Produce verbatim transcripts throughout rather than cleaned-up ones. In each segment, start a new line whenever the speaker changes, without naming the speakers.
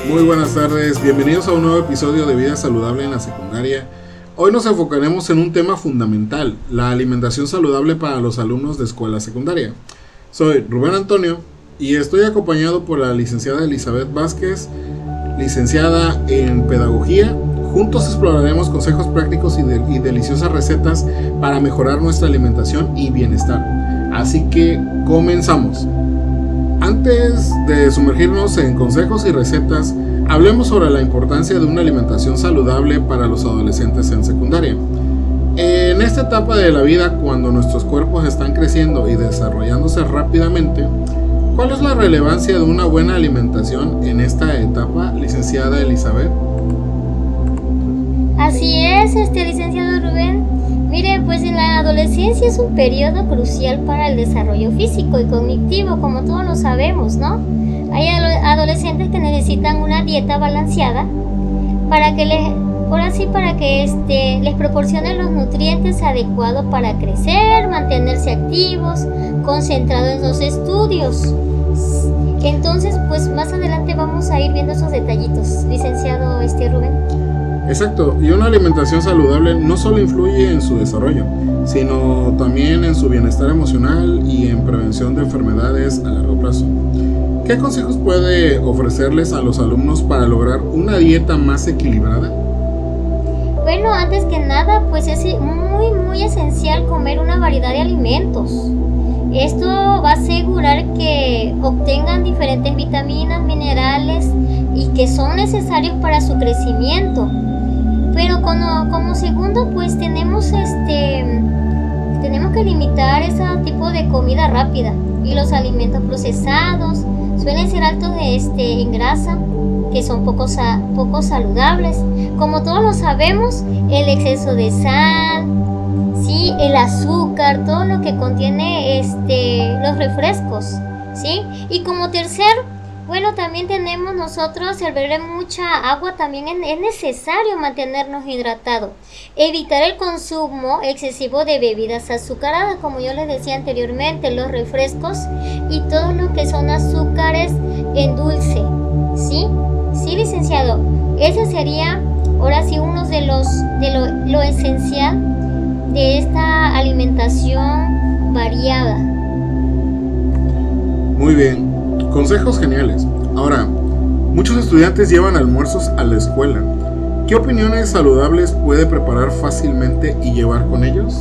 Muy buenas tardes, bienvenidos a un nuevo episodio de Vida Saludable en la Secundaria. Hoy nos enfocaremos en un tema fundamental, la alimentación saludable para los alumnos de escuela secundaria. Soy Rubén Antonio y estoy acompañado por la licenciada Elizabeth Vázquez, licenciada en Pedagogía. Juntos exploraremos consejos prácticos y, de, y deliciosas recetas para mejorar nuestra alimentación y bienestar. Así que comenzamos. Antes de sumergirnos en consejos y recetas, hablemos sobre la importancia de una alimentación saludable para los adolescentes en secundaria. En esta etapa de la vida, cuando nuestros cuerpos están creciendo y desarrollándose rápidamente, ¿cuál es la relevancia de una buena alimentación en esta etapa, licenciada Elizabeth?
Así es, este licenciado Rubén. Mire, pues en la adolescencia es un periodo crucial para el desarrollo físico y cognitivo, como todos lo sabemos, ¿no? Hay adolescentes que necesitan una dieta balanceada para que les, por así, para que este, les proporcione los nutrientes adecuados para crecer, mantenerse activos, concentrados en los estudios. Entonces, pues más adelante vamos a ir viendo esos detallitos, licenciado este Rubén.
Exacto, y una alimentación saludable no solo influye en su desarrollo, sino también en su bienestar emocional y en prevención de enfermedades a largo plazo. ¿Qué consejos puede ofrecerles a los alumnos para lograr una dieta más equilibrada?
Bueno, antes que nada, pues es muy, muy esencial comer una variedad de alimentos. Esto va a asegurar que obtengan diferentes vitaminas, minerales y que son necesarios para su crecimiento. Pero como, como segundo, pues tenemos este tenemos que limitar ese tipo de comida rápida y los alimentos procesados suelen ser altos de este en grasa, que son poco, poco saludables. Como todos lo sabemos, el exceso de sal, sí, el azúcar, todo lo que contiene este los refrescos, ¿sí? Y como tercer, bueno, también tenemos nosotros el beber mucha agua. También es necesario mantenernos hidratados, evitar el consumo excesivo de bebidas azucaradas, como yo les decía anteriormente, los refrescos y todo lo que son azúcares en dulce, ¿sí? Sí, licenciado, ese sería ahora sí uno de los de lo, lo esencial de esta alimentación variada.
Muy bien. Consejos geniales. Ahora, muchos estudiantes llevan almuerzos a la escuela. ¿Qué opiniones saludables puede preparar fácilmente y llevar con ellos?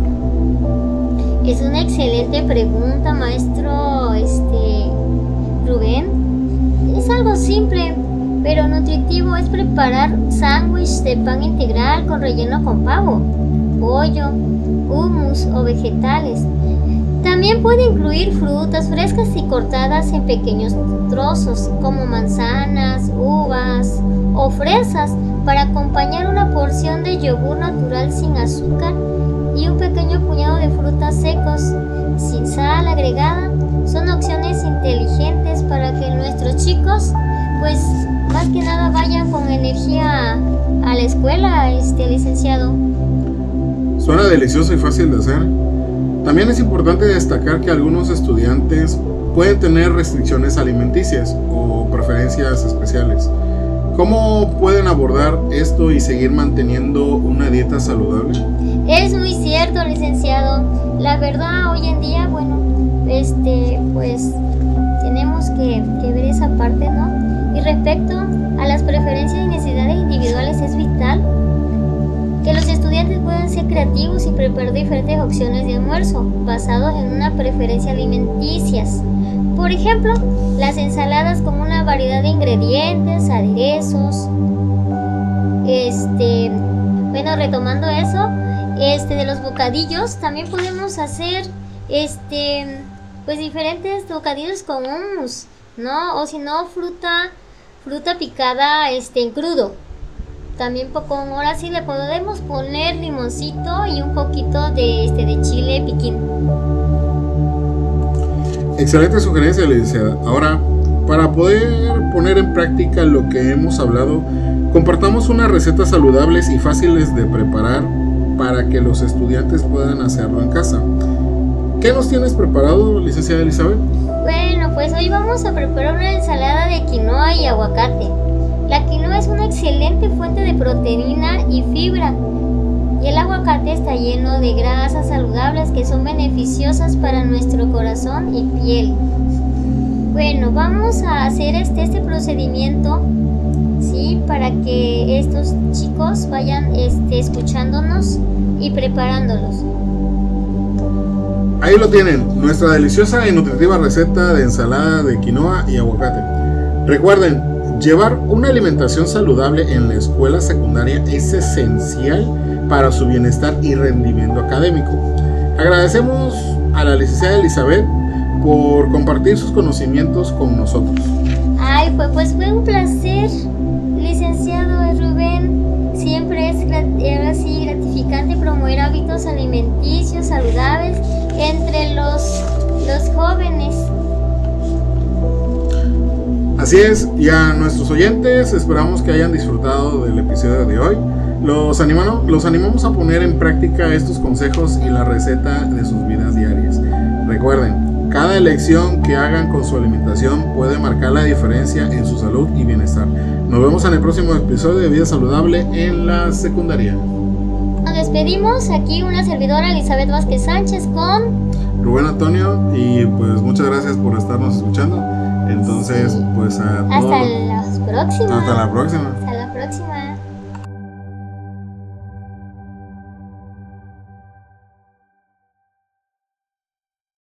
Es una excelente pregunta, maestro este, Rubén. Es algo simple, pero nutritivo. Es preparar sándwich de pan integral con relleno con pavo, pollo, hummus o vegetales. También puede incluir frutas frescas y cortadas en pequeños trozos, como manzanas, uvas o fresas, para acompañar una porción de yogur natural sin azúcar y un pequeño puñado de frutas secos sin sal agregada. Son opciones inteligentes para que nuestros chicos, pues más que nada, vayan con energía a la escuela, este licenciado.
Suena delicioso y fácil de hacer. También es importante destacar que algunos estudiantes pueden tener restricciones alimenticias o preferencias especiales. ¿Cómo pueden abordar esto y seguir manteniendo una dieta saludable?
Es muy cierto, licenciado. La verdad, hoy en día, bueno, este, pues tenemos que, que ver esa parte, ¿no? Y respecto a las preferencias y necesidades individuales, es vital que los estudiantes puedan ser creativos y preparar diferentes opciones de almuerzo basados en una preferencia alimenticias. Por ejemplo, las ensaladas con una variedad de ingredientes, aderezos. Este, bueno, retomando eso, este de los bocadillos, también podemos hacer este, pues diferentes bocadillos con hummus, ¿no? O si no, fruta, fruta picada, este, en crudo. También con ahora sí le podemos poner limoncito y un poquito de este de chile piquín.
Excelente sugerencia, licenciada. Ahora, para poder poner en práctica lo que hemos hablado, compartamos unas recetas saludables y fáciles de preparar para que los estudiantes puedan hacerlo en casa. ¿Qué nos tienes preparado, licenciada Elizabeth?
Bueno, pues hoy vamos a preparar una ensalada de quinoa y aguacate. La quinoa es una excelente fuente de proteína y fibra. Y el aguacate está lleno de grasas saludables que son beneficiosas para nuestro corazón y piel. Bueno, vamos a hacer este, este procedimiento, ¿sí? Para que estos chicos vayan este, escuchándonos y preparándolos.
Ahí lo tienen, nuestra deliciosa y nutritiva receta de ensalada de quinoa y aguacate. Recuerden, llevar una alimentación saludable en la escuela secundaria es esencial para su bienestar y rendimiento académico. Agradecemos a la licenciada Elizabeth por compartir sus conocimientos con nosotros.
Ay, pues, pues fue un placer, licenciado Rubén. Siempre es así gratificante promover hábitos alimenticios saludables entre los, los jóvenes.
Así es, y a nuestros oyentes esperamos que hayan disfrutado del episodio de hoy. Los animamos, los animamos a poner en práctica estos consejos y la receta de sus vidas diarias. Recuerden, cada elección que hagan con su alimentación puede marcar la diferencia en su salud y bienestar. Nos vemos en el próximo episodio de Vida Saludable en la Secundaria.
Nos despedimos, aquí una servidora Elizabeth Vázquez Sánchez con
Rubén Antonio, y pues muchas gracias por estarnos escuchando. Entonces, pues a
hasta
todos.
la próxima.
Hasta la próxima.
Hasta la próxima.